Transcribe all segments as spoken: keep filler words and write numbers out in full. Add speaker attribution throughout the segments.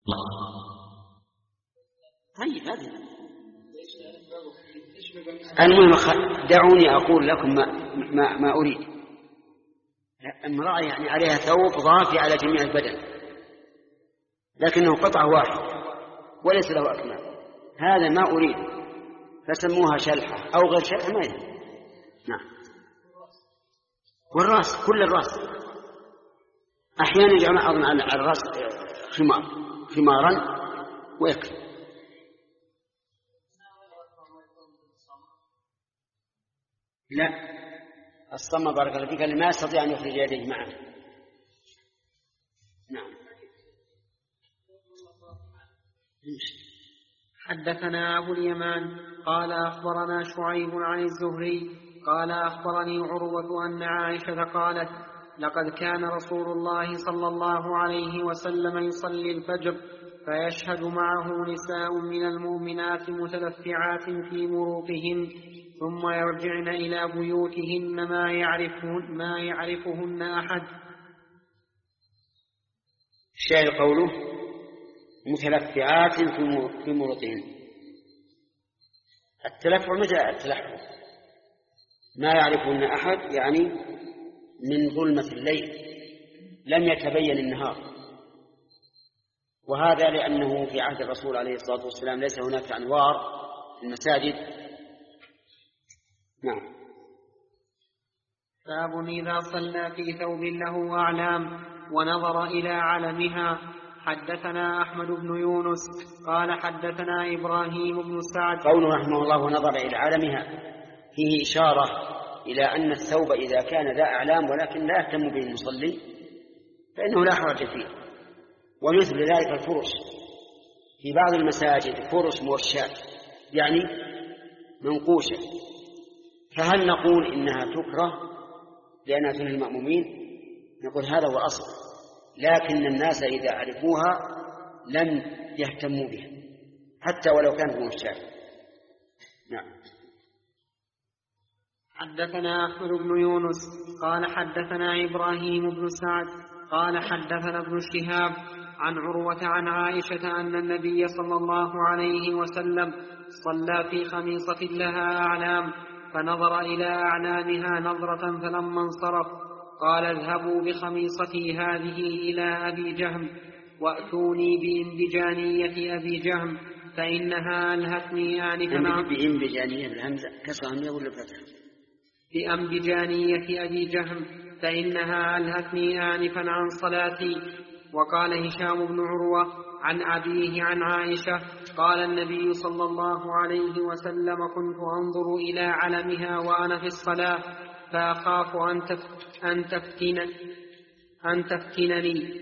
Speaker 1: طيب هذه المهم دعوني أقول لكم ما, ما, ما أريد. امرأة يعني عليها ثوب ضافي على جميع البدن لكنه قطعة واحد وليس له أكمام، هذا ما أريد، فسموها شلحة أو غير شلحة ما يهم. نعم. والرأس كل الرأس أحيانا يجعل على الرأس خمار خمارا ويكفي. لا الصمة بارك الله فيك اللي ما يستطيع أن يخرج يديه معه. نعم.
Speaker 2: حدثنا أبو اليمان قال أخبرنا شعيب عن الزهري قال أخبرني عروة أن عائشة قالت لقد كان رسول الله صلى الله عليه وسلم يصلي الفجر فيشهد معه نساء من المؤمنات متلفعات في مروطهن ثم يرجعن إلى بيوتهن ما يعرفهن, ما يعرفهن أحد.
Speaker 1: الشاهد قوله متلفعات في مروطهن. التلفع متى التلفع؟ ما يعرفهن أحد يعني من ظلمة الليل لم يتبين النهار، وهذا لأنه في عهد الرسول عليه الصلاة والسلام ليس هناك أنوار في المساجد. نعم.
Speaker 2: باب إذا صلى في ثوب له أعلام ونظر إلى علمها. حدثنا أحمد بن يونس قال حدثنا إبراهيم بن سعد.
Speaker 1: قوله رحمه الله ونظر إلى علمها فيه إشارة إلى أن الثوب إذا كان ذا أعلام ولكن لا يهتم به المصلي فإنه لا حرج فيه. ومثل ذلك الفرش في بعض المساجد فرش موشات يعني منقوشة، فهل نقول إنها تكره لأنها تنهي المأمومين؟ نقول هذا هو الأصل، لكن الناس إذا عرفوها لم يهتموا بها حتى ولو كانت موشات. نعم.
Speaker 2: حدثنا أحمد بن يونس قال حدثنا إبراهيم بن سعد قال حدثنا ابن شهاب عن عروة عن عائشة أن النبي صلى الله عليه وسلم صلى في خميصة لها أعلام فنظر إلى أعلامها نظرة فلما انصرف قال اذهبوا بخميصتي هذه إلى أبي جهم وأتوني بإنبجانية أبي جهم فإنها ألهتني آنفا.
Speaker 1: بإنبجانية بالهمزة كسر همزة ولا فتح؟
Speaker 2: بأنبجانية أبي جهم فإنها ألهتني آنفا عن صلاتي. وقال هشام بن عروة عن أبيه عن عائشة قال النبي صلى الله عليه وسلم كنت أنظر إلى علمها وأنا في الصلاة فأخاف أن, تفت أن, تفتن أن تفتنني.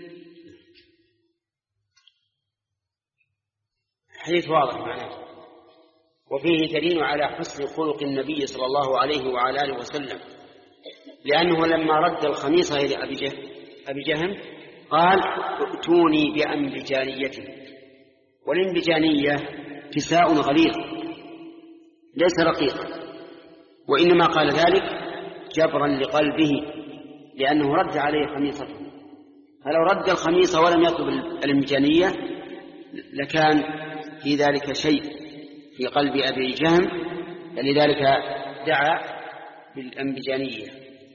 Speaker 1: حديث واضح معناه، وفيه دليل على حسن خلق النبي صلى الله عليه وعلى آله وسلم، لأنه لما رد الخميصة إلى أبي جهم قال ائتوني بأنبجانيته. والانبجانية كساء غليظ ليس رقيقا، وإنما قال ذلك جبرا لقلبه لأنه رد عليه خميصته، فلو رد الخميصة ولم يطلب الانبجانية لكان في ذلك شيء في قلب أبي جهم، لذلك دعا بالانبجانية.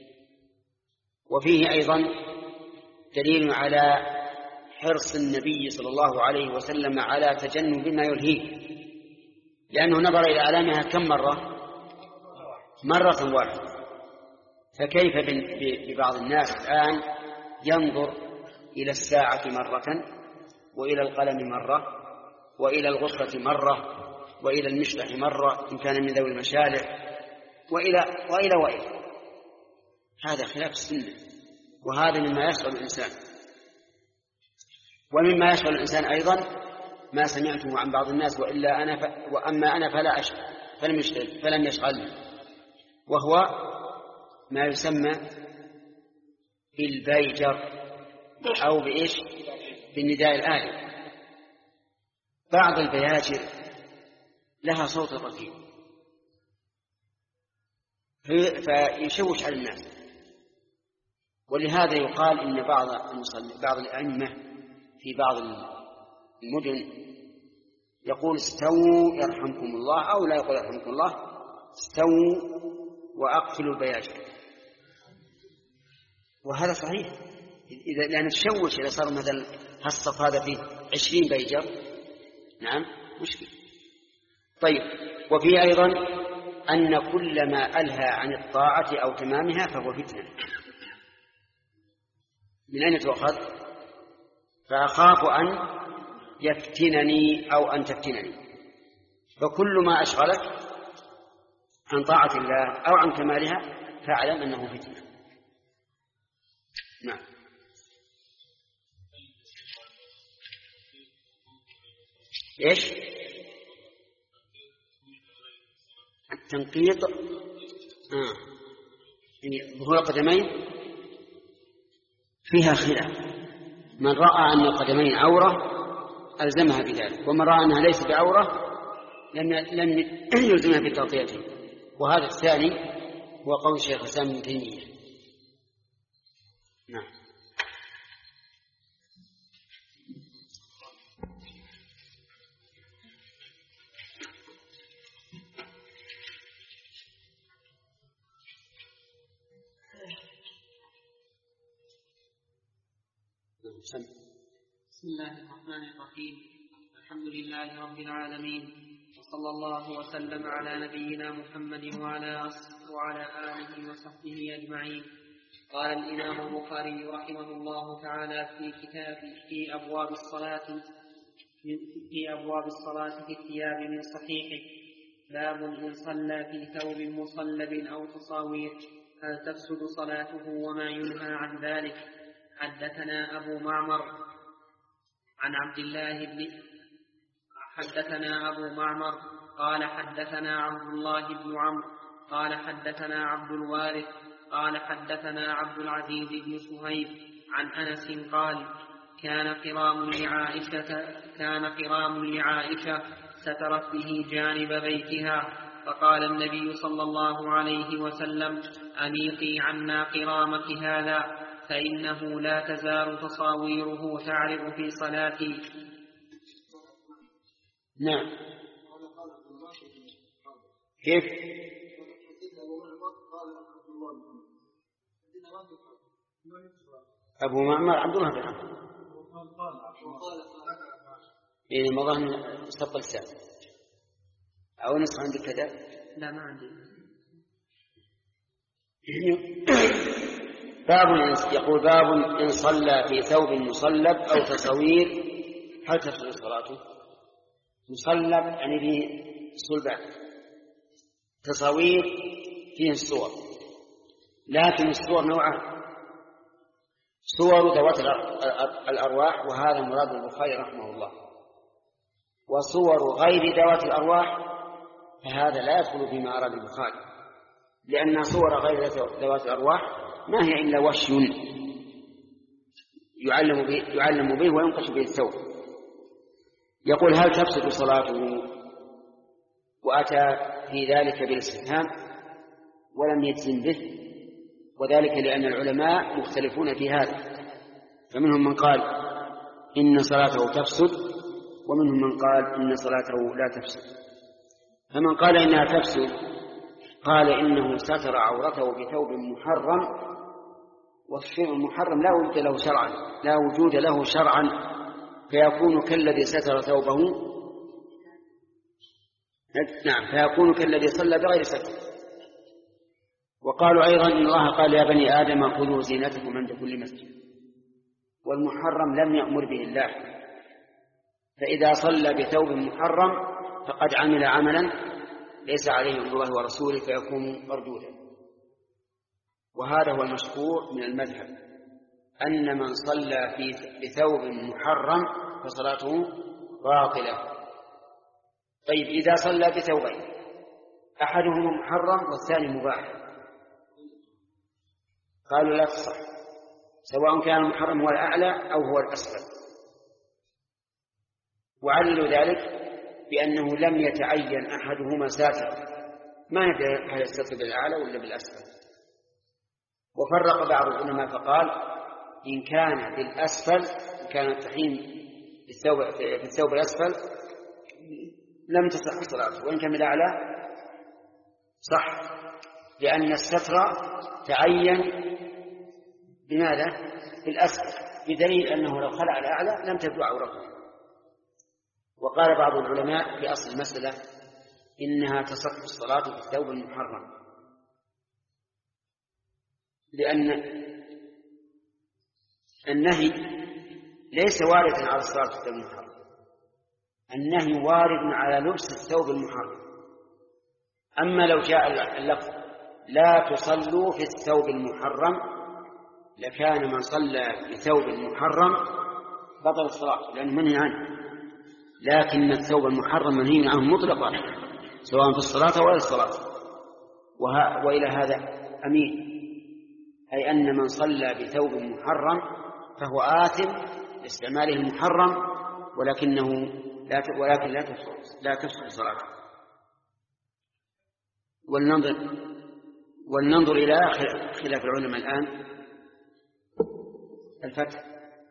Speaker 1: وفيه أيضا دليل على حرص النبي صلى الله عليه وسلم على تجنب ما يلهيه، لأنه نظر إلى أعلامها كم مرة؟ مرة واحدة. فكيف ببعض الناس الآن ينظر إلى الساعة مرة وإلى القلم مرة وإلى الغصة مرة وإلى المشلح مرة إن كان من ذوي المشالح وإلى وإلى وإلى. هذا خلاف السنة، وهذا مما يشغل الإنسان. ومما يشغل الإنسان أيضا ما سمعته عن بعض الناس وإلا أنا ف... وأما أنا فلا أشغل فلم يشغل فلم يشغلني، وهو ما يسمى بالبيجر أو بإيش بالنداء الآلي. بعض البياجر لها صوت رفيع فيشوش على الناس، ولهذا يقال إن بعض المصلي بعض الأئمة في بعض المدن يقول استووا يرحمكم الله، أو لا يقول يرحمكم الله، استووا وأقفلوا البياجر. وهذا صحيح، إذا لأن تشوش إذا صار مثلا هالصف هذا فيه عشرين بيجر، نعم مشكلة. طيب، وفي أيضا أن كل ما ألهى عن الطاعة أو تمامها فهو فتنة. من أين تؤخذ؟ فأخاف أن يفتنني أو أن تفتنني. فكل ما أشغلك عن طاعة الله أو عن كمالها فاعلم أنه فتنة. نعم. إيش؟ التنقيط آه. يعني ظهور القدمين فيها خلاف. من رأى أن القدمين عورة ألزمها بذلك، ومن رأى أنها ليس بعورة لم لم يلزمها بتغطيته. وهذا الثاني هو قول الشيخ الإسلام ابن تيمية. نعم.
Speaker 2: بسم الله الرحمن الرحيم. الحمد لله رب العالمين، وصلى الله وسلم على نبينا محمد وعلى وعلى آله وصحبه أجمعين. قال الإمام البخاري رحمه الله تعالى في كتاب في أبواب الصلاة في أبواب الصلاة في الثياب من صحيحه: باب إن صلى في ثوب مصلب أو تصاوير هل تفسد صلاته وما ينهى عن ذلك. حدثنا أبو معمر عن عبد الله بن حدثنا أبو معمر قال حدثنا عبد الله بن عمرو قال حدثنا عبد الوارث قال حدثنا عبد العزيز بن صهيب عن أنس قال: كان قرام لعائشة كان قرام لعائشة سترت به جانب بيتها، فقال النبي صلى الله عليه وسلم: أنيقي عنا قرامك هذا، فإنه لا تزال تصاويره تعرض في صلاتي.
Speaker 1: نعم. كيف؟ أبو معمر عبد الله بن عمرو. يعني مظن سبق لسان أو نصف عندك كذا؟
Speaker 2: لا، ما عندي.
Speaker 1: باب يقول: باب إن صلى في ثوب مصلب أو تصوير هل تفسد صلاته؟ مصلب يعني فيه صلبات، تصوير فيه الصور، لكن الصور نوعان: صور ذوات الأرواح وهذا مراد البخاري رحمه الله، وصور غير ذوات الأرواح فهذا لا يدخل فيما أراد البخاري، لأن صور غير ذوات الأرواح ما هي إلا وشي يعلم به, يعلم به وينقش به الثوب. يقول: هل تفسد صلاته؟ وأتى في ذلك بالاستفهام ولم يجزم به، وذلك لأن العلماء مختلفون في هذا، فمنهم من قال إن صلاته تفسد، ومنهم من قال إن صلاته لا تفسد. فمن قال إنها تفسد قال إنه ستر عورته بثوب محرم، والشيء المحرم لا وجود له شرعا لا وجود له شرعا فيكون كالذي ستر ثوبه نعم فيكون كالذي صلى بغير ستر. وقالوا أيضا إن الله قال: يا بني آدم خذوا زينتكم عند كل مسجد، والمحرم لم يأمر به الله، فإذا صلى بثوب محرم فقد عمل عملا ليس عليه من الله ورسوله فيكون مردودا. وهذا هو المشهور من المذهب، أن من صلى في بثوب محرم فصلاته باطلة. طيب، إذا صلى بثوبين أحدهما محرم والثاني مباح قالوا لا تصح، سواء كان المحرم هو الأعلى أو هو الأسفل. وعللوا ذلك بأنه لم يتعين أحدهما ساترا، ما ندري هل يستتر بالأعلى ولا بالأسفل. وفرق بعض العلماء فقال: إن كان بالأسفل إن كان التحريم في الثوب الأسفل لم تصح الصلاة، وإن كان بالأعلى صح، لأن الستر تعين بماذا؟ بالأسفل، بدليل أنه لو خلع الأعلى لم تبدو عورته. وقال بعض العلماء في أصل المسألة إنها تصح الصلاة في الثوب المحرم، لأن النهي ليس واردا على الصلاة في الثوب المحرم، النهي وارد على لبس الثوب المحرم. أما لو جاء اللفظ لا تصلوا في الثوب المحرم لكان من صلى في ثوب محرم بطل الصلاة لأنه منهي عنه، لكن الثوب المحرم منهي عنه مطلقا سواء في الصلاة ولا الصلاة. وه... وإلى هذا أمين، أي أن من صلى بثوب محرم فهو آثم لاستعماله المحرم، ولكنه لا ت... ولكن لا تفسد لا تفسد صلاته. ولننظر ولننظر إلى خلاف العلماء الآن. الفتح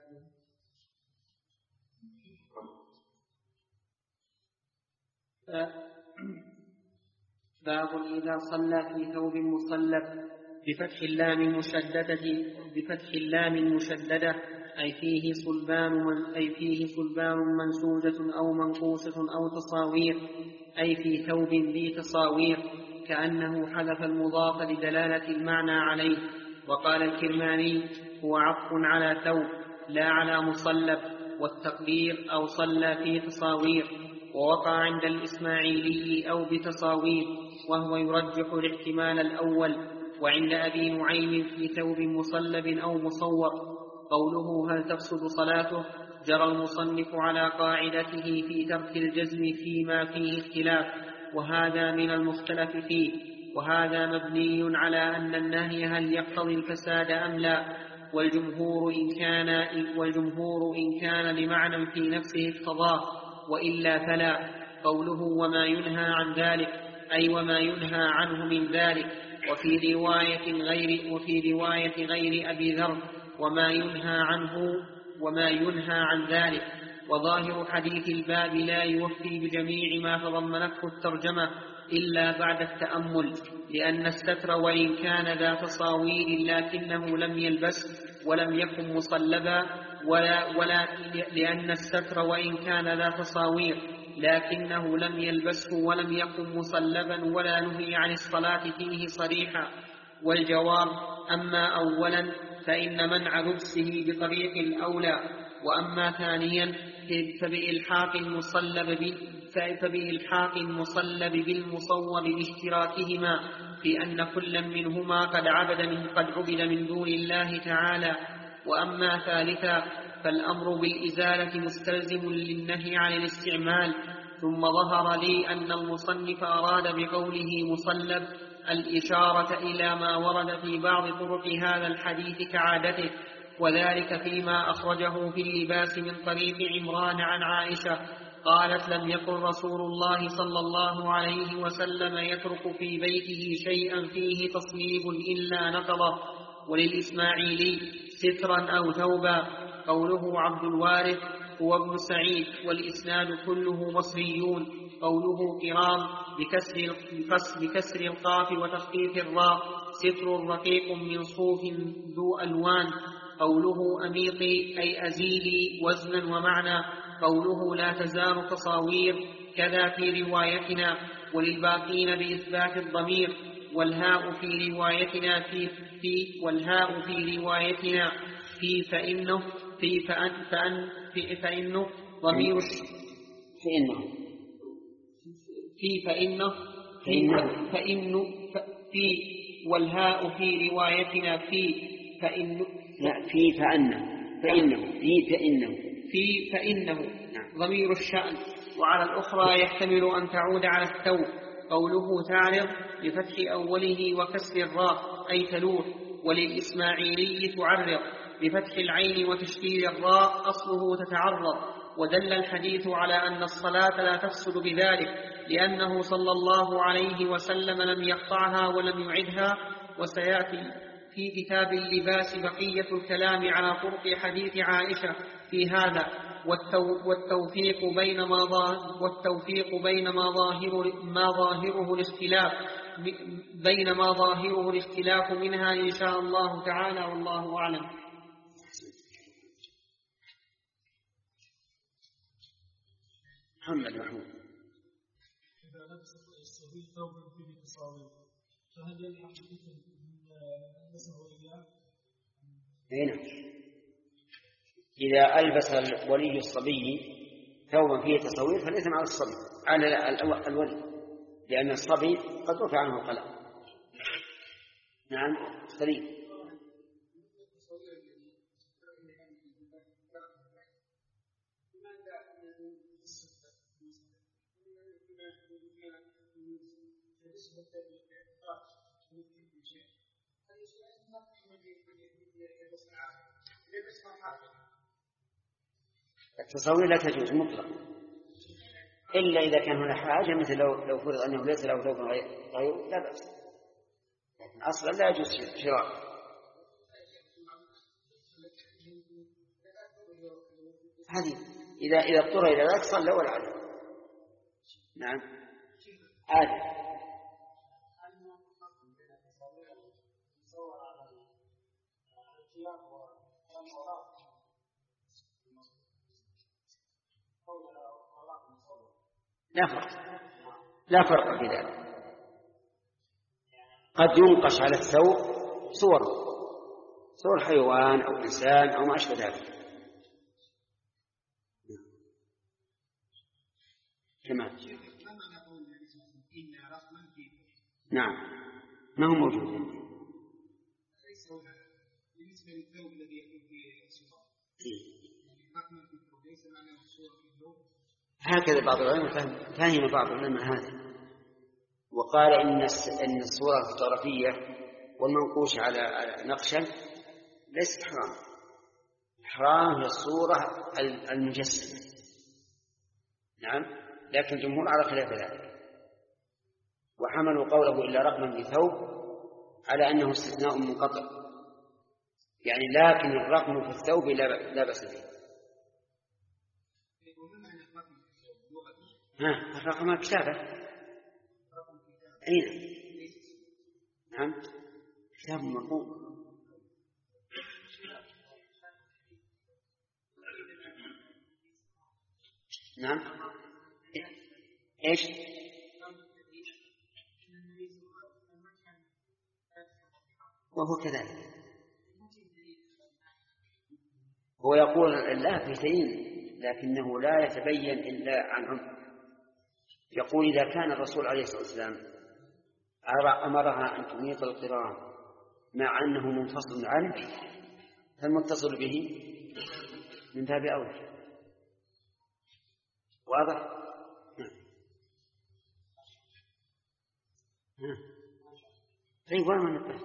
Speaker 2: باب إذا صلى في ثوب مصلب بفتح اللام المشددة بفتح اللام المشددة أي فيه صلبان من أي فيه صلبان منسوجة أو منقوشة أو تصاوير، أي في ثوب ذي تصاوير، كأنه حذف المضاف لدلالة المعنى عليه. وقال الكرماني هو عطف على ثوب لا على مصلب، والتقدير أو صلى في تصاوير. ووقع عند الإسماعيلي أو بتصاوير، وهو يرجح الاحتمال الأول. وعند أبي نعيم في ثوب مصلب أو مصور. قوله هل تفسد صلاته جرى المصنف على قاعدته في ترك الجزم فيما فيه اختلاف، وهذا من المختلف فيه، وهذا مبني على أن النهي هل يقتضي الفساد أم لا، والجمهور إن كان, والجمهور إن كان لمعنى في نفسه اقتضاه، وإلا فلا. قوله وما ينهى عن ذلك أي وما ينهى عنه من ذلك. وفي رواية غير, وفي رواية غير أبي ذر وما ينهى عنه وما ينهى عن ذلك. وظاهر حديث الباب لا يوفي بجميع ما تضمنته الترجمة إلا بعد التأمل، لأن الستر وإن كان ذا تصاوير لكنه لم يلبس ولم يكن مصلبا، ولا, ولا لأن الستر وإن كان ذا تصاوير لكنه لم يلبسه ولم يكن مصلبا ولا نهي عن الصلاة فيه صريحا. والجواب أما أولا فإن منع لبسه بطريق الأولى، وأما ثانيا فبإلحاق المصلب فبإلحاق المصلب بالمصور لاشتراكهما في أن كل منهما قد عبد من قد عبد من دون الله تعالى. وأما ثالثا فالأمر بالإزالة مستلزم للنهي عن الاستعمال. ثم ظهر لي أن المصنف أراد بقوله مصلب الإشارة إلى ما ورد في بعض طرق هذا الحديث كعادته، وذلك فيما أخرجه في اللباس من طريق عمران عن عائشة قالت لم يكن رسول الله صلى الله عليه وسلم يترك في بيته شيئا فيه تصليب إلا نقضه. وللإسماعيلي سترا أو ثوبا. قوله عبد الوارث هو ابن سعيد، والإسناد كله مصريون. قوله كرام بكسر, بكسر القاف وتخفيف الراء، ستر رقيق من صوف ذو ألوان. قوله أميطي أي أزيلي وزنا ومعنى. قوله لا تزال تصاوير كذا في روايتنا، وللباقين بإثبات الضمير. والهاء في روايتنا في, في والهاء في روايتنا في فإنه في فأن فأن في فإنه ضمير
Speaker 1: فإنه
Speaker 2: في فإنه في فإنه في والهاء في روايتنا في فإنه
Speaker 1: لا في فأنه فإنه في فإنه
Speaker 2: في فإنه ضمير الشأن. وعلى الأخرى يحتمل أن تعود على الثوب. قوله تعرض بفتح أوله وكسر الراء أي تلوح. وللإسماعيلي تعرض بفتح العين وتشديد الراء أصله تتعرض. ودل الحديث على أن الصلاة لا تفسد بذلك، لأنه صلى الله عليه وسلم لم يقطعها ولم يعدها. وسيأتي في كتاب اللباس بقية الكلام على طرق حديث عائشة في هذا. والتوفيق بين ما ظاهر والتوفيق بين ما ظاهر ما ظاهره الاختلاف بين ما ظاهره الاختلاف منها إن شاء الله تعالى، والله أعلم.
Speaker 1: محمد محمود.
Speaker 3: إذا لبس الصبي ثوبا فيه تصاوير فهل يلحق الإثم من لبسه إياه؟
Speaker 1: هنا إذا ألبس ولي الصبي ثوبا فيه تصوير فالإثم على الصبي على الولي، لأن الصبي قد رفع عنه القلم. نعم سليم. التصوير لا تجوز مطلقا إلا إذا كان هنا حاجة، مثل لو لو فرض أنه ليس له ثوب غيره لا بأس، لكن أصلا لا يجوز شراء. هذه إذا إذا اضطر إلى ذلك صلى ولا عليه. نعم عادي. لا فرق لا فرق في ذلك. قد ينقش على الثوب صور صور حيوان أو إنسان أو ما أشبه ذلك. تمام. نعم ما هو موجود. هكذا بعض العلماء فهم بعض العلماء هذا وقال إن إن الصورة الفوتوغرافية والمنقوش على نقشا ليست حرام. حرام هي الصورة المجسمة. نعم لكن الجمهور على خلاف ذلك، وحملوا قوله إلا رقما بثوب على أنه استثناء منقطع، يعني لكن الرقم في الثوب لا بأس به. ها الرقم الكتابة. أين؟ نعم كتاب مرقوم. نعم إيش؟ وهو كذلك. هو يقول الله في شيء لكنه لا يتبين إلا عن عمر. يقول إذا كان الرسول عليه الصلاة والسلام أمرها أن تميط القران مع أنه منفصل عنه فالمتصل به من باب أولى. واضح؟ طيب وين من القرآن؟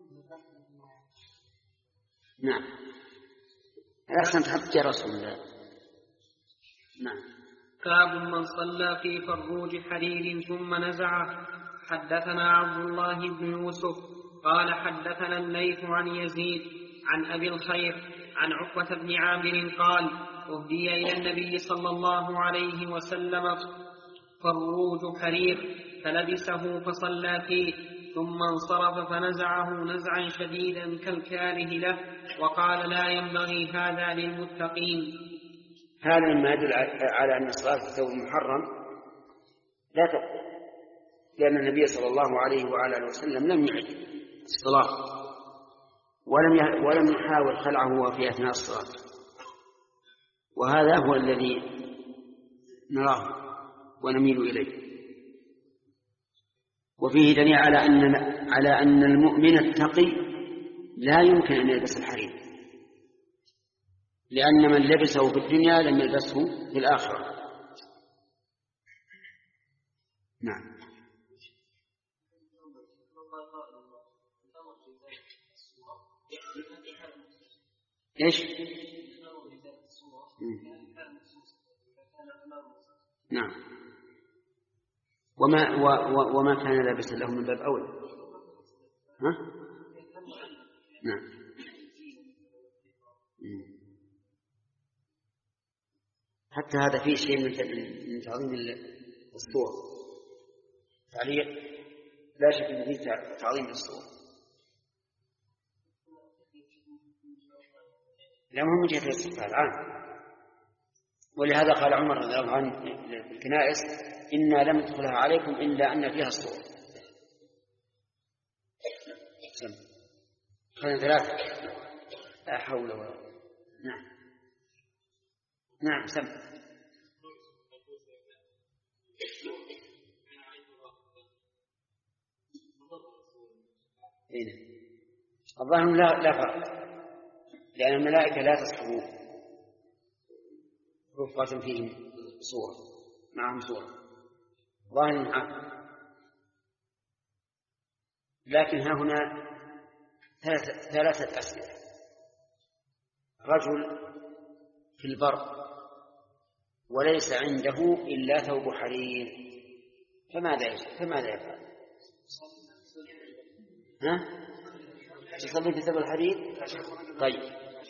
Speaker 1: نعم أحسن تحب يا رسول الله. نعم.
Speaker 2: باب من صلى في فروج حرير ثم نزعه. حدثنا عبد الله بن يوسف قال حدثنا الليث عن يزيد عن أبي الخير عن عقبة بن عامر قال أهدي إلى النبي صلى الله عليه وسلم فروج حرير فلبسه فصلى فيه ثم انصرف فنزعه نزعا شديدا كالكاره له وقال لا ينبغي هذا للمتقين.
Speaker 1: هذا مما يدل على أن الصلاة في الثوب المحرم لا تقبل، لأن النبي صلى الله عليه وعلى وسلم لم يعد الصلاة ولم ولم يحاول خلعه في أثناء الصلاة، وهذا هو الذي نراه ونميل إليه. وفيه دليل على أن على أن المؤمن التقي لا يمكن أن يلبس الحرير، لأن من لبسه في الدنيا لم يلبسه في الآخرة. نعم. إيش؟ نعم. وما و وما كان لابسا له من باب أولى. ها؟ نعم. حتى هذا فيه شيء من تعظيم الصور. تعليق لا شك أن فيه تعظيم الصور، لا مهم من جهة الاستقبال العام. ولهذا قال عمر رضي الله عنه في الكنائس: إنا لم ندخلها عليكم إلا أن فيها الصور. خلنا ثلاثة. لا حول ولا قوة. نعم نعم سم. الظاهر لا لا فرق، لأن الملائكة لا تصحبون رفقة فيهم صورة، معهم صورة ظاهر معه. لكن ها هنا ثلاثة أسئلة: رجل في البر وليس عنده إلا ثوب حرير، فماذا يفعل؟ فماذا يفعل؟ ها؟ يصلي في ثوب الحرير؟ طيب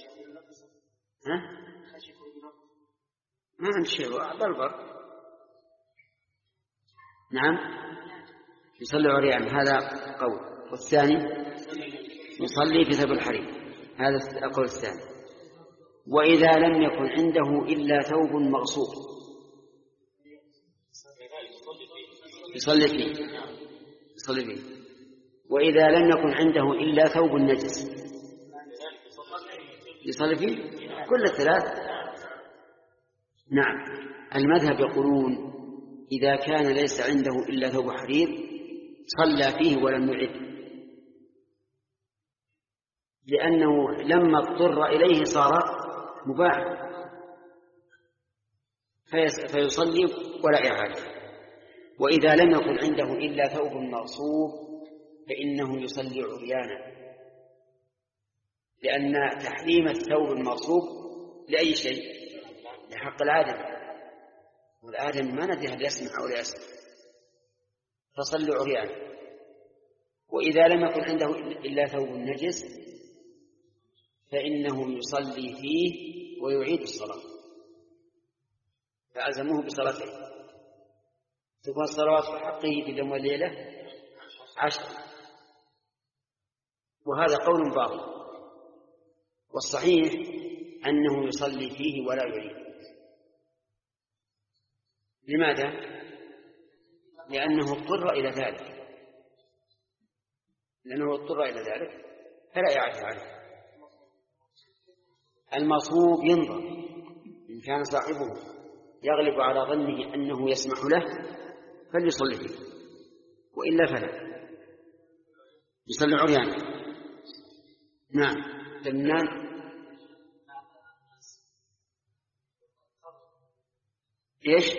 Speaker 1: ها؟ ما عند شيء بالبر. نعم يصلي عريان، هذا قول. والثاني يصلي في ثوب الحرير، هذا القول الثاني. وإذا لم يكن عنده إلا ثوب مغصوب يصلي فيه يصلي فيه. وإذا لم يكن عنده إلا ثوب نجس يصلي فيه. كل الثلاث. نعم المذهب يقولون إذا كان ليس عنده إلا ثوب حرير صلى فيه ولم يعد، لأنه لما اضطر إليه صار مباح فيصلي ولا إعادة. وإذا لم يكن عنده إلا ثوب مغصوب فإنه يصلي عريانا، لأن تحريم الثوب المغصوب لأي شيء؟ لحق الآدم، والآدم ما ندري هل يسمع أو لا يسمع، فصلوا عريانا. وإذا لم يكن عنده إلا ثوب نجس فإنه يصلي فيه ويعيد الصلاة، فألزموه بصلاته. تكون الصلوات في حقه في اليوم والليلة عشر، وهذا قول باطل. والصحيح أنه يصلي فيه ولا يعيد. لماذا؟ لأنه اضطر إلى ذلك لأنه اضطر إلى ذلك فلا إعادة عليه. المصوب ينظر إن كان صاحبه يغلب على ظنه أنه يسمح له فليصلي فيه، وإلا فلا يصلي عريانا. نعم لمنان إيش؟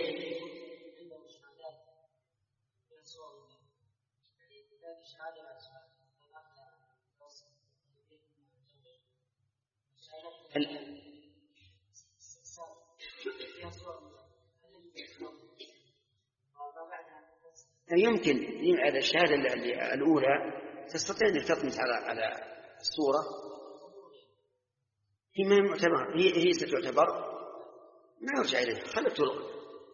Speaker 1: يمكن الشهادة الأولى تستطيع أن تطمس على على الصورة، هي ما معتبر، هي هي ستعتبر ما يرجع إليه، خلت تلغى،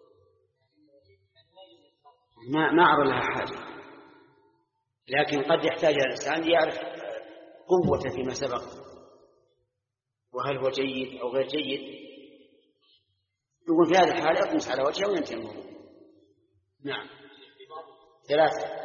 Speaker 1: ما ما عرى لها حاجة. لكن قد يحتاج الإنسان يعرف قوته فيما سبق، وهل هو جيد أو غير جيد، يقول في هذه الحالة يطمس على وجهه وينتهي الموضوع. نعم ثلاثة.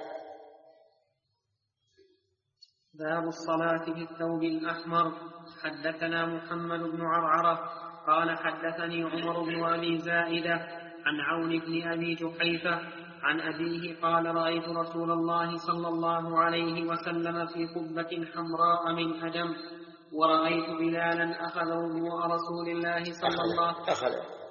Speaker 2: باب الصلاة في الثوب الأحمر. حدثنا محمد بن عرعرة قال حدثني عمر بن أبي زائدة عن عون بن أبي جحيفة عن أبيه قال رأيت رسول الله صلى الله عليه وسلم في قبة حمراء من أدم، ورأيت بلالا أخذ وضوء رسول الله صلى الله
Speaker 1: أخذ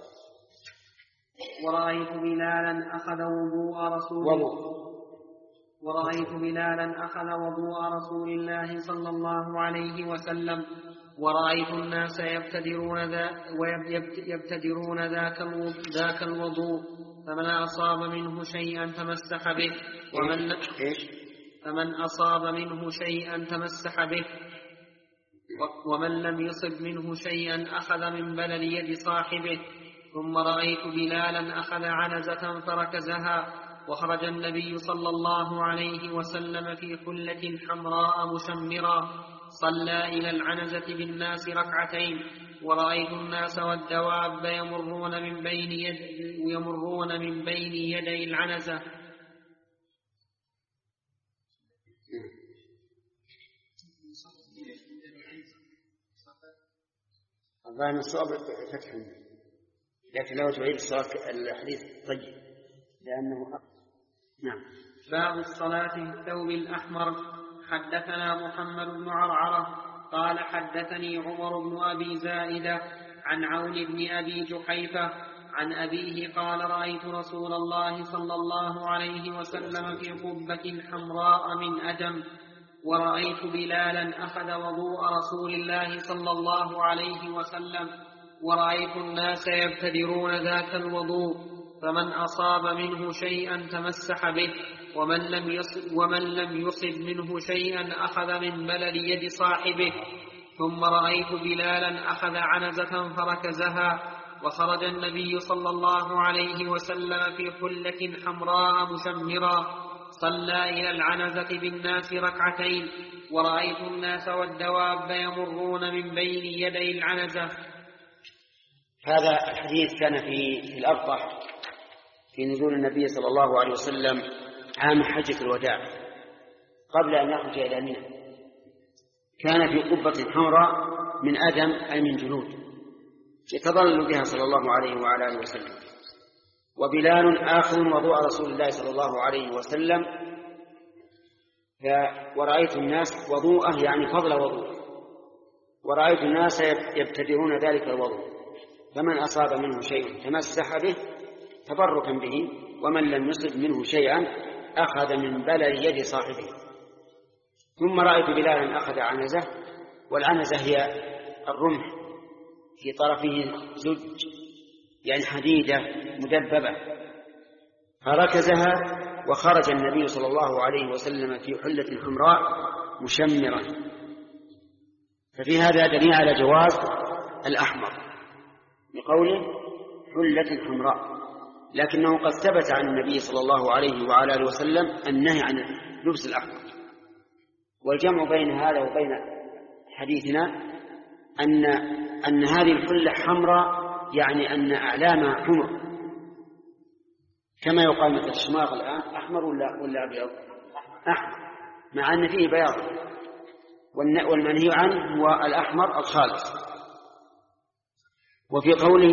Speaker 2: ورأيت بلالا أخذ وضوء رسول الله ورأيت بلالا أخذ وضوء رسول الله صلى الله عليه وسلم، ورأيت الناس يبتدرون ذا ويبتدرون ذاك ذاك الوضوء، فمن أصاب منه شيئا تمسح به ومن فمن أصاب منه شيئا تمسح به ومن لم يصب منه شيئا أخذ من بلل يد صاحبه، ثم رأيت بلالا أخذ عنزة فركزها، وخرج النبي صلى الله عليه وسلم في حلة حمراء مشمرا، صلى إلى العنزة بالناس ركعتين، ورأيت الناس والدواب يمرون من بين يد يمرون من بين يدي العنزة.
Speaker 1: الظاهر الصواب فتح، لكن لو تعيد الصلاة الحديث طيب لأنه حق. نعم.
Speaker 2: باب الصلاة في الثوب الأحمر. حدثنا محمد بن عرعرة قال حدثني عمر بن أبي زائدة عن عون بن أبي جحيفة عن أبيه قال رأيت رسول الله صلى الله عليه وسلم في قبة حمراء من أدم، ورأيت بلالا أخذ وضوء رسول الله صلى الله عليه وسلم، ورأيت الناس يبتدرون ذاك الوضوء، فمن أصاب منه شيئا تمسح به، ومن لم يصب, ومن لم يصب منه شيئا أخذ من بلل يد صاحبه. ثم رأيت بلالا أخذ عنزة فركزها، وخرج النبي صلى الله عليه وسلم في حلة حمراء مشمرا، صلى إلى العنزة بالناس ركعتين، ورأيت الناس والدواب يمرون من بين يدي العنزة.
Speaker 1: هذا الحديث كان في في الأبطح في نزول النبي صلى الله عليه وسلم عام حجة الوداع قبل أن يخرج إلى منى. كان في قبة حمراء من أدم أي من جلود يتظلل بها صلى الله عليه وعلى آله وسلم، وبلال آخذ وضوء رسول الله صلى الله عليه وسلم، ورأيت الناس وضوءه يعني فضل وضوء، ورأيت الناس يبتدرون ذلك الوضوء، فمن أصاب منه شيء تمسح به تبركا به، ومن لم يصب منه شيئا أخذ من بلل يد صاحبه. ثم رأيت بلالا أخذ عنزة، والعنزة هي الرمح في طرفه زج يعني حديدة مدببة، فركزها، وخرج النبي صلى الله عليه وسلم في حلة حمراء مشمرا. ففي هذا دليل على جواز الأحمر بقوله حلة حمراء، لكنه قد ثبت عن النبي صلى الله عليه وعلى آله وسلم النهي عن لبس الأحمر. والجمع بين هذا وبين حديثنا أن أن هذه الحلة حمراء يعني أن أعلامها حمر، كما يقال مثل الشماغ الآن أحمر ولا ولا أبيض؟ أحمر، مع أن فيه بياض، والمنهي عنه هو الأحمر الخالص. وفي قوله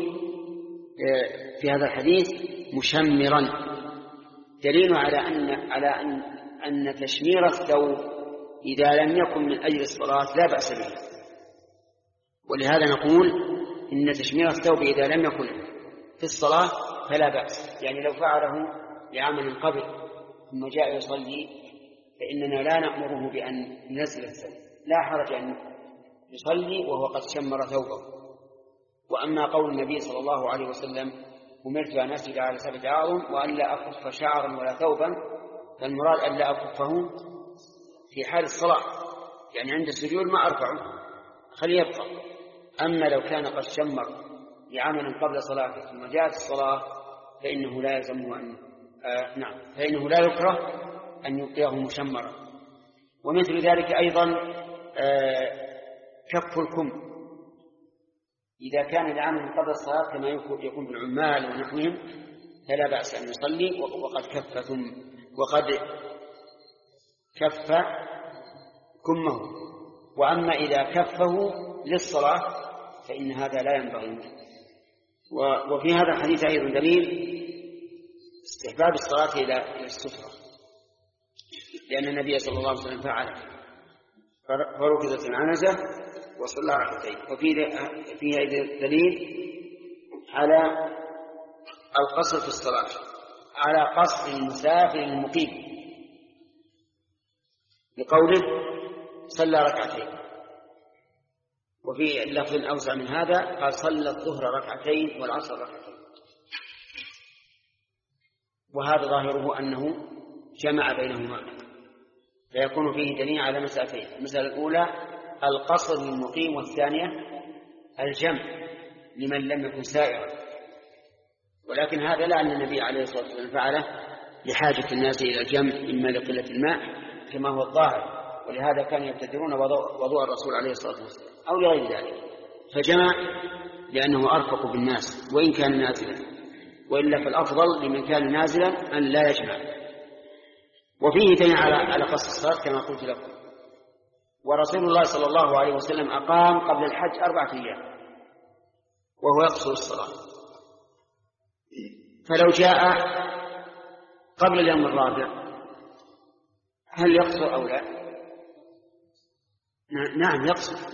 Speaker 1: في هذا الحديث مشمرا دليل على أن على أن أن تشمير الثوب إذا لم يكن من أجل الصلاة لا بأس به. ولهذا نقول إن تشمير الثوب إذا لم يكن في الصلاة فلا بأس، يعني لو فعله لعمل قبل ثم جاء يصلي فإننا لا نأمره بأن ينزل الثوب، لا حرج أن يصلي وهو قد شمر ثوبه. وأما قول النبي صلى الله عليه وسلم أمرت أن أسجد على سبعة أعظم وأن لا أكف شعرا ولا ثوبا، فالمراد أن لا أكفه في حال الصلاة، يعني عند السجود ما أرفعه خليه يبقى. أما لو كان قد شمر لعمل قبل صلاته ثم جاءت الصلاة فإنه لا يلزمه أن آه نعم فإنه لا يكره أن يبقيه مشمرا. ومثل ذلك أيضا آه كف الكم إذا كان لعمل قبل الصلاة كما يكون بالعمال ونحوهم فلا بأس أن يصلي وقد كف ثم وقد كف كمه. وأما إذا كفه للصلاة فإن هذا لا ينبغي. وفي هذا الحديث أيضا دليل استحباب الصلاة إلى السترة، لأن النبي صلى الله عليه وسلم فعل، فركزت العنزة وصلى ركعتين. وفيه أيضا دليل على القصر في الصلاة، على قصر المسافر المقيم، بقوله صلى ركعتين. وفي لفظ أوسع من هذا قال صلى الظهر ركعتين والعصر ركعتين، وهذا ظاهره أنه جمع بينهما، فيكون فيه دليل على مسألتين: المسألة الأولى القصر للمقيم، والثانية الجمع لمن لم يكن سائرا. ولكن هذا لا أن النبي عليه الصلاة والسلام فعله لحاجة الناس إلى الجمع إما لقلة الماء كما هو الظاهر، ولهذا كانوا يبتدرون وضوء الرسول عليه الصلاة والسلام أو لغير ذلك، فجمع لأنه أرفق بالناس وإن كان نازلا، وإلا فالأفضل لمن كان نازلا أن لا يجمع. وفيه دليل على على قصر الصلاة كما قلت لكم. ورسول الله صلى الله عليه وسلم أقام قبل الحج أربعة أيام وهو يقصر الصلاة، فلو جاء قبل اليوم الرابع هل يقصر أو لا؟ نعم يقصر.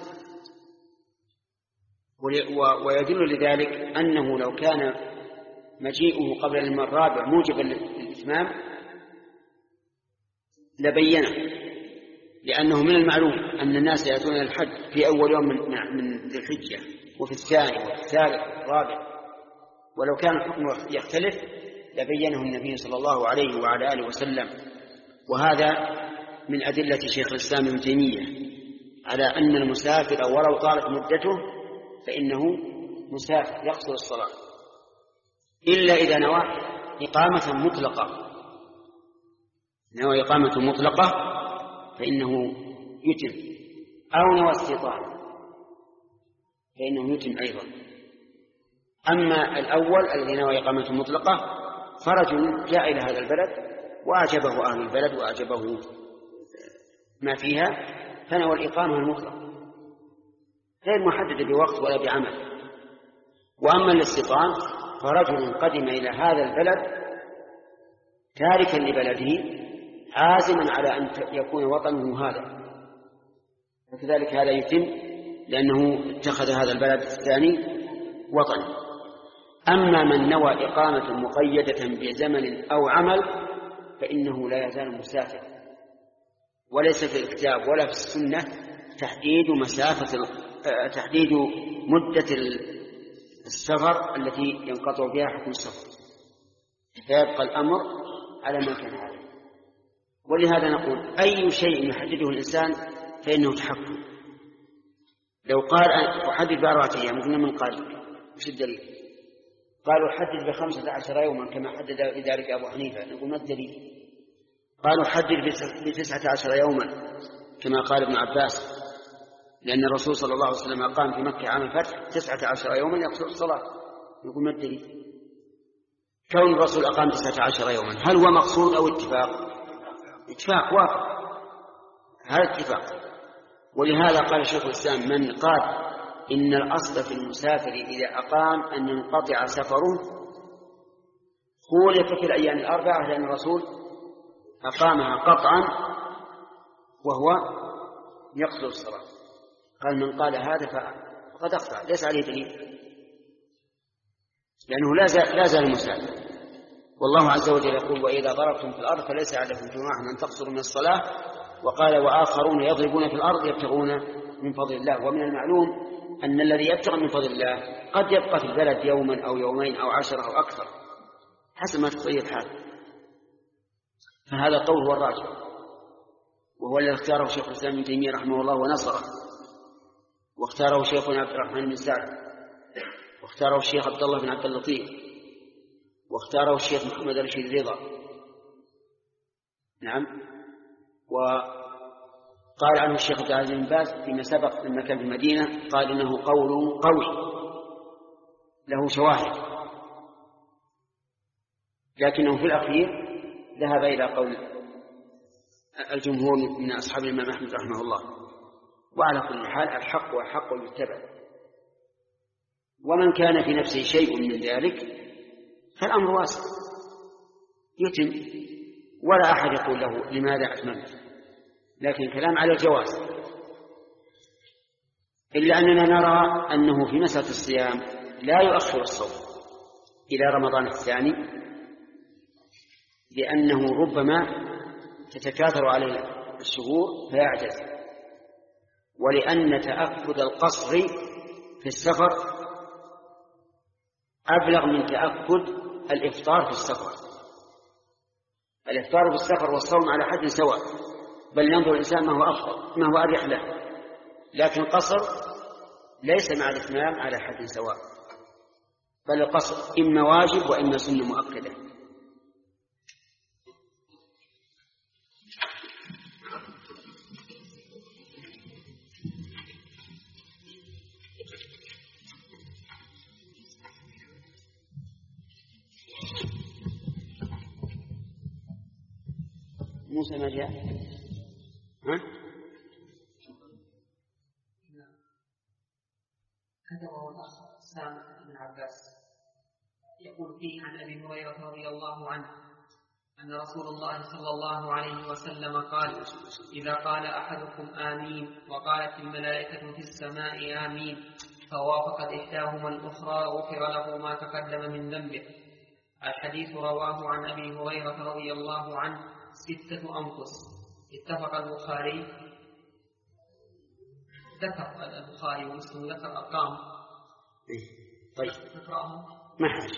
Speaker 1: ويدل لذلك أنه لو كان مجيئه قبل اليوم الرابع موجبا للإتمام لبينه، لأنه من المعلوم أن الناس يأتون إلى الحج في أول يوم من ذي الحجة وفي الثاني وفي الثالث وفي الرابع، ولو كان الحكم يختلف لبينه النبي صلى الله عليه وعلى آله وسلم. وهذا من أدلة شيخ الإسلام ابن تيمية على أن المسافر ولو طالت مدته فإنه مسافر يقصر الصلاة، إلا إذا نوى إقامة مطلقة، نوى إقامة مطلقة فإنه يتم، أو نوى استيطان فإنه يتم أيضا. أما الأول الذي نوى إقامة مطلقة فرجل جاء إلى هذا البلد وأعجبه أهل البلد وأعجبه ما فيها فنوى الإقامة المطلقة غير محددة بوقت ولا بعمل. وأما الاستيطان فرجل قدم إلى هذا البلد تاركا لبلده عازما على أن يكون وطنه هذا، وكذلك هذا يتم لأنه اتخذ هذا البلد الثاني وطن. أما من نوى إقامة مقيدة بزمن أو عمل فإنه لا يزال مسافر، وليس في الكتاب ولا في السنة تحديد مسافة تحديد مدة السفر التي ينقطع بها حكم السفر، فيبقى الأمر على من كان عليه. ولهذا نقول أي شيء يحدده الإنسان فإنه تحكم. لو قال أحدد بأربعة أيام قلنا من قال وش الدليل؟ قالوا حدد بخمسة عشر يوما كما حدد ذلك أبو حنيفة، نقول ما الدليل؟ قالوا حدد بتسعة عشر يوما كما قال ابن عباس، لأن الرسول صلى الله عليه وسلم أقام في مكة عام الفتح تسعة عشر يوما يقصر الصلاة، نقول ما الدليل؟ كون الرسول أقام تسعة عشر يوما هل هو مقصود أو اتفاق؟ اتفاق واقع، هذا اتفاق. ولهذا قال شيخ الإسلام من قال إن الأصل في المسافر إذا أقام أن ينقطع سفره خولف في الأيام الأربعة، لأن الرسول أقامها قطعا وهو يقصر الصلاة. قال من قال هذا فقد أخطأ، ليس عليه دليل، لأنه لا زال مسافر. والله عز وجل يقول وإذا ضربتم في الأرض فليس عليكم جناح أن تقصروا من الصلاة، وقال وآخرون يضربون في الأرض يبتغون من فضل الله. ومن المعلوم أن الذي يبتغي من فضل الله قد يبقى في البلد يوما أو يومين أو عشرة أو أكثر حسب ما تقتضيه الحال. فهذا قول هو الراجح، وهو الذي اختاره شيخ الإسلام ابن تيمية رحمه الله ونصره، واختاره شيخنا عبد الرحمن بن سعد، واختاره الشيخ عبد الله بن عبد اللطيف، واختاره الشيخ محمد رشيد رضا. نعم. وقال عنه الشيخ عبد العزيز بن باز فيما سبق لما كان في المدينة قال إنه قول قوي له شواهد، لكنه في الأخير ذهب إلى قول الجمهور من أصحاب الإمام أحمد رحمه الله. وعلى كل حال الحق والحق يتبع، ومن كان في نفسه شيء من ذلك فالأمر واسع يتم، ولا أحد يقول له لماذا أتممت، لكن الكلام على الجواز. إلا أننا نرى أنه في مسألة الصيام لا يؤخر الصوم إلى رمضان الثاني، لأنه ربما تتكاثر عليه الشهور فيعجز، ولأن تأكد القصر في السفر أبلغ من تأكد الإفطار في السفر. الإفطار في السفر والصوم على حد سواء، بل ينظر الإنسان ما هو أفضل ما هو أريح له، لكن القصر ليس مع الإتمام على حد سواء. بل القصر إما واجب وإما سنة مؤكدة. موسى ما جاء؟ ها؟
Speaker 2: كتبه الأخ سامح بن عباس يقول فيه عن أبي هريرة رضي الله عنه أن رسول الله صلى الله عليه وسلم قال: إذا قال أحدكم آمين وقالت الملائكة في السماء آمين فوافقت إحداهما الأخرى غفر له ما تقدم من ذنبه. الحديث رواه عن أبي هريرة رضي الله عنه ستة أنفس. اتفق البخاري ذكر البخاري ومسلم ذكر أرقام.
Speaker 1: طيب
Speaker 2: نقرأهم.
Speaker 1: ما حاجة.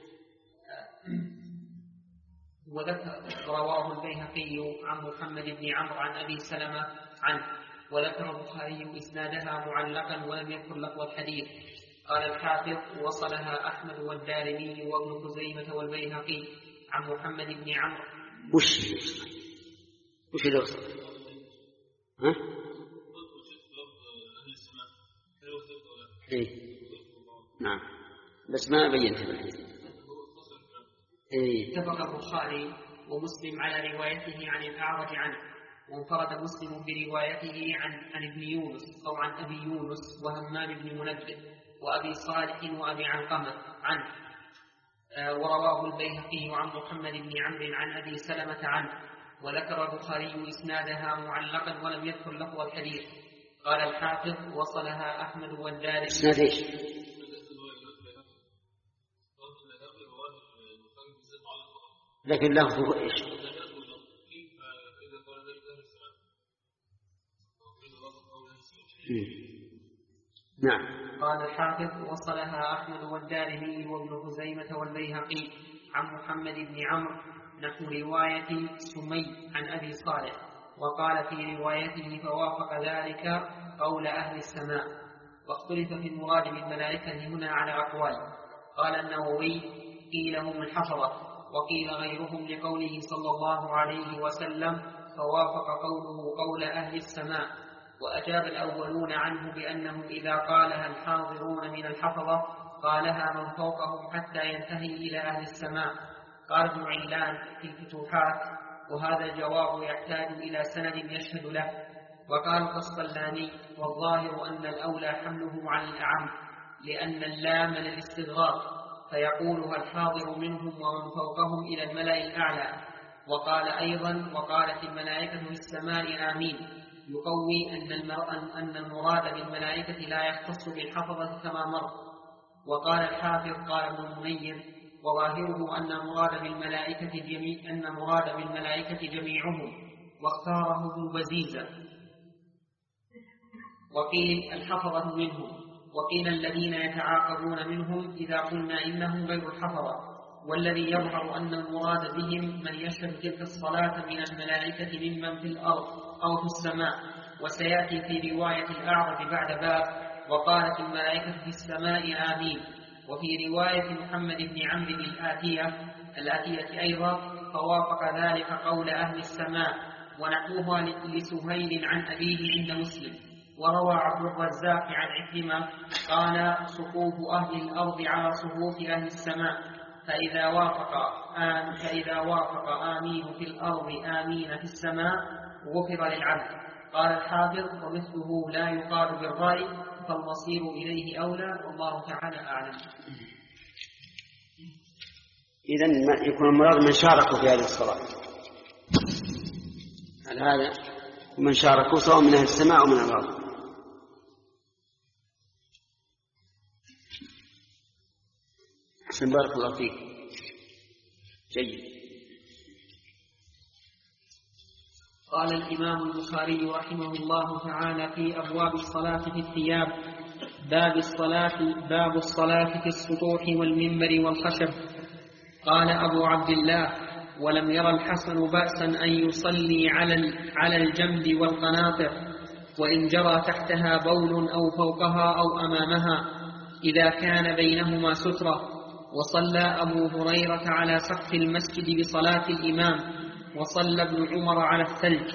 Speaker 2: وذكر رواه البيهقي عن محمد بن عمرو عن أبي سلمة عنه، وذكر البخاري إسنادها معلقا ولم يذكر لفظ الحديث. قال الحافظ: وصلها أحمد والدارمي وابن خزيمة والبيهقي عن محمد بن عمرو.
Speaker 1: وش وش اللي وصل؟ ها؟ إيه نعم بس ما بينت بالحديث. إيه.
Speaker 2: اتفق البخاري ومسلم على روايته عن الأعرج عنه، وانفرد مسلم بروايته عن عن ابن يونس أو عن أبي يونس وهمام بن منبه وأبي صالح وأبي علقمة عنه. آه ورواه البيهقي عن محمد بن عمرو عن أبي سلمة عنه، وذكر البخاري إسنادها معلقا ولم يذكر لفظ الحديث. قال الحافظ: وصلها أحمد والدارمي.
Speaker 1: إسناد إيش؟ لكن لفظه إيش؟ نعم.
Speaker 2: قال الحافظ: وصلها أحمد والدارمي وابن خزيمة والبيهقي عن محمد بن عمرو نحو رواية سمي عن أبي صالح، وقال في روايته: فوافق ذلك قول أهل السماء. واختلف في المراد بالملائكة هنا على أقوال. قال النووي: قيل هم الحفظة، وقيل غيرهم لقوله صلى الله عليه وسلم: فوافق قوله قول أهل السماء. وأجاب الأولون عنه بأنه إذا قالها الحاضرون من الحفظة قالها من فوقهم حتى ينتهي إلى أهل السماء. قال ابن علان في الفتوحات: وهذا الجواب يحتاج إلى سند يشهد له. وقال القسطلاني: والظاهر أن الأولى حمله على الأعم، لأن اللام للاستغراق، فيقولها الحاضر منهم ومن فوقهم إلى الملأ الأعلى. وقال أيضا: وقالت الملائكة في السماء آمين، يقوي أن, أن المراد بالملائكة لا يختص بالحفظة كما مر. وقال الحافظ: قال ابن المنير: وظاهره أن المراد بالملائكة جميع أن المراد بالملائكة جميعهم، واختاره ابن بزيزة. وقيل الحفظة منهم، وقيل الذين يتعاقبون منهم إذا قلنا إنهم غير الحفظة. والذي يظهر أن المراد بهم من يشهد تلك الصلاة من الملائكة ممن في الأرض أو في السماء. وسيأتي في رواية الأعرج بعد باب: وقالت الملائكة في السماء آمين. وفي رواية محمد بن عمرو الآتية الآتية أيضا: فوافق ذلك قول أهل السماء. ونحوها لسهيل عن أبيه عند مسلم. وروى عبد الرزاق عن عكرمة قال: صفوف أهل الأرض على صفوف أهل السماء، فإذا وافق آم فإذا وافق آمين في الأرض آمين في السماء غفر للعبد. قال الحافظ: ومثله لا يقال بالرأي، فالمصير إليه أولى، والله تعالى أعلم.
Speaker 1: إذن يكون المراد من شاركوا في هذه الصلاة على هذا، ومن شاركوا سواء من أهل السماء أو من الأرض. أحسن، بارك الله فيك. جيد.
Speaker 2: قال الإمام البخاري رحمه الله تعالى في أبواب الصلاة في الثياب: باب الصلاة باب الصلاة في السطوح والمنبر والخشب. قال أبو عبد الله: ولم ير الحسن بأسا أن يصلي على على الجنب والقناطر، وإن جرى تحتها بول أو فوقها أو أمامها، إذا كان بينهما سترة، وصلى أبو هريرة على سقف المسجد بصلاة الإمام، وصلى ابن عمر على الثلج.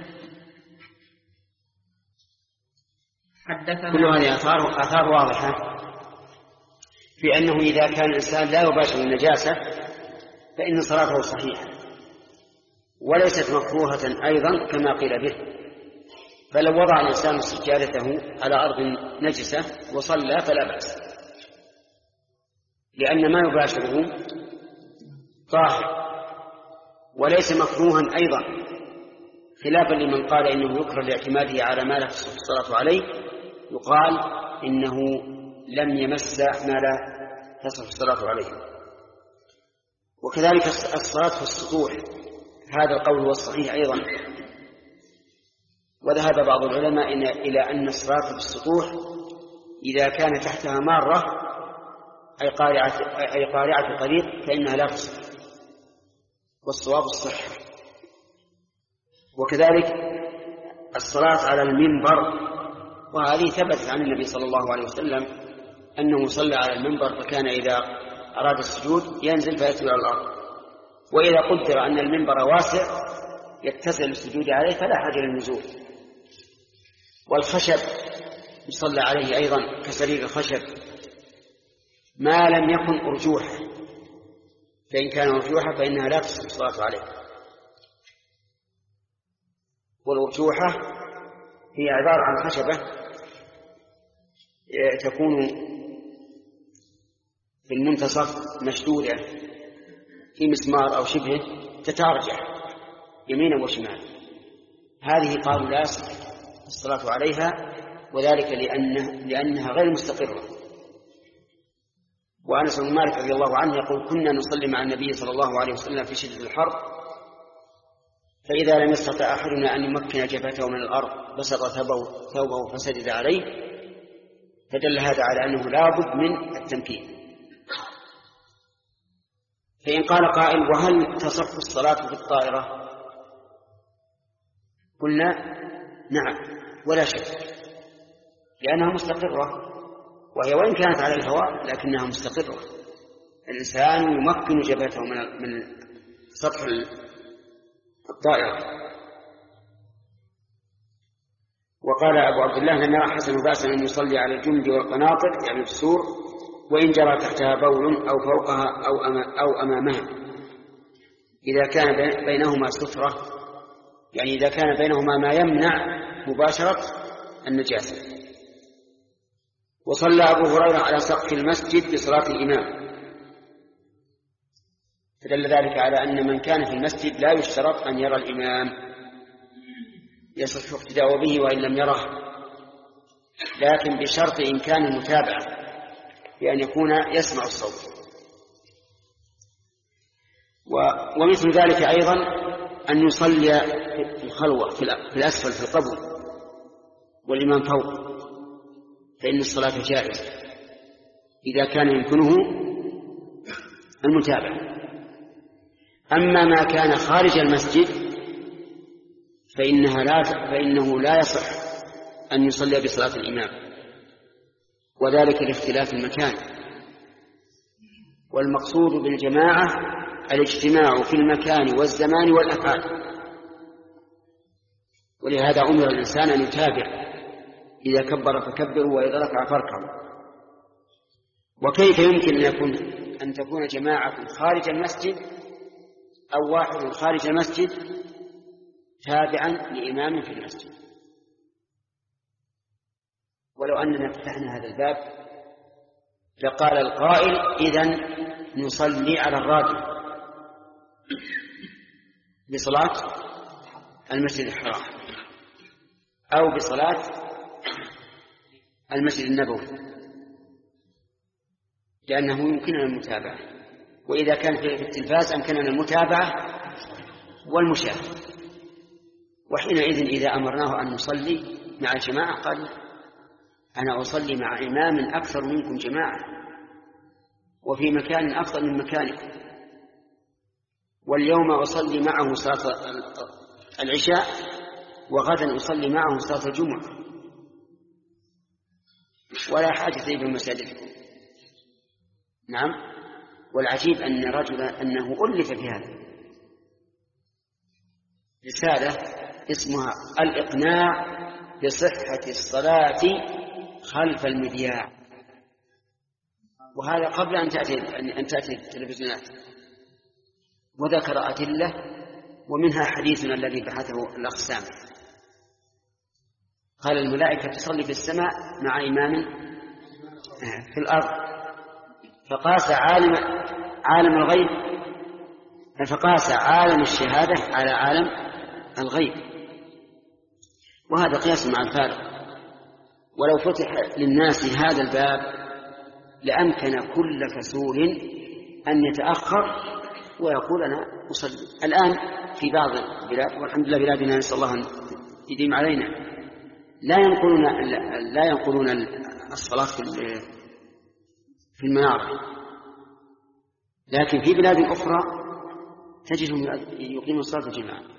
Speaker 2: حدثنا
Speaker 1: كل هذه آثار آثار واضحة في أنه إذا كان الإنسان لا يباشر النجاسة فإن صلاته صحيحة وليست مكروهة أيضا كما قيل به. فلو وضع الإنسان سجادته على أرض نجسة وصلى فلا بأس، لأن ما يباشره طاهر وليس مكروها أيضا، خلافا لمن قال إنه يكره لاعتماده على ما لا تصح الصلاة عليه، يقال إنه لم يمس ما لا تصح الصلاة عليه. وكذلك الصلاة في السطوح، هذا القول هو الصحيح أيضا. وذهب بعض العلماء إلى أن الصلاة في السطوح إذا كان تحتها مارة أي قارعة, أي قارعة طريق فإنها لا تصح، والصواب الصحة. وكذلك الصلاة على المنبر، وهذه ثبتت عن النبي صلى الله عليه وسلم أنه صلى على المنبر، فكان إذا أراد السجود ينزل فيسجد على الأرض، وإذا قدر أن المنبر واسع يتصل السجود عليه فلا حاجة للنزول. والخشب يصلى عليه أيضا كسرير الخشب ما لم يكن أرجوحا، فإن كان أرجوحا فإنها لا تصح الصلاة عليه. والأرجوحة هي عبارة عن خشبة تكون في المنتصف مشدودة في مسمار أو شبهه تتارجح يمينا وشمالا، هذه قالوا لا يصح الصلاة عليها، وذلك لأنه لأنها غير مستقرة. وأنس بن مالك رضي الله عنه يقول: كنا نصلي مع النبي صلى الله عليه وسلم في شدة الحر، فإذا لم يستطع أحدنا أن يمكن جبهته من الأرض بسط ثوبه فسجد عليه، فدل هذا على أنه لا بد من التمكين. فإن قال قائل: وهل تصح الصلاة في الطائرة؟ قلنا: نعم ولا شك، لأنها مستقرة، وهي وإن كانت على الهواء لكنها مستقرة. الإنسان يمكن جبهته من سطح الطائرة. وقال أبو عبد الله: لم يرى حسن بأسا أن يصلي على الجند والقناطر يعني السور، وإن جرى تحتها بول أو فوقها أو أمامها، إذا كان بينهما سترة، يعني إذا كان بينهما ما يمنع مباشرة النجاسة. وصلى أبو هريرة على سقف المسجد بصلاة الإمام، فدل ذلك على أن من كان في المسجد لا يشترط أن يرى الإمام، يصح اقتداء به وإن لم يره، لكن بشرط إن كان متابعا بأن يكون يسمع الصوت. ومثل ذلك أيضا أن يصلي في الخلوة في الأسفل في القبو والإمام فوق، فإن الصلاة جائزة إذا كان يمكنه المتابعة. أما ما كان خارج المسجد فإنها لا فإنه لا يصح أن يصلي بصلاة الإمام، وذلك لاختلاف المكان. والمقصود بالجماعة الاجتماع في المكان والزمان والأفعال، ولهذا أمر الإنسان أن يتابع، إذا كبر فكبروا وإذا ركع فاركعوا. وكيف يمكن أن يكون أن تكون جماعة خارج المسجد أو واحد خارج المسجد تابعا لإمام في المسجد؟ ولو أننا فتحنا هذا الباب لقال القائل: إذن نصلي على الراجل بصلاة المسجد الحرام أو بصلاة المسجد النبوي، لأنه يمكننا المتابعة، وإذا كان في التلفاز أمكننا المتابعة والمشاهدة. وحينئذ إذا أمرناه أن نصلي مع الجماعة قال: أنا أصلي مع إمام أكثر منكم جماعة وفي مكان أفضل من مكانكم، واليوم أصلي معه صلاة العشاء وغدا أصلي معه صلاة الجمعة، ولا حاجة لي بمساجدكم. نعم، والعجيب أن رجلا أنه ألف في هذا رسالة اسمها الإقناع بصحة الصلاة خلف المذياع، وهذا قبل أن تأتي أن تأتي التلفزيونات، وذكر أدلة ومنها حديثنا الذي بحثه الأخ سامي، قال الملائكة تصلي في السماء مع إمام في الأرض، فقاس عالم عالم الغيب فقاس عالم الشهادة على عالم الغيب، وهذا قياس مع الفارق. ولو فتح للناس هذا الباب لأمكن كل كسول أن يتأخر ويقول أنا أصلي. الآن في بعض البلاد، والحمد لله بلادنا نسأل الله أن يديم علينا، لا ينقلون لا ينقلون الصلاة في المنارة، لكن في بلاد أخرى تجدهم يقيمون الصلاة الجماعة.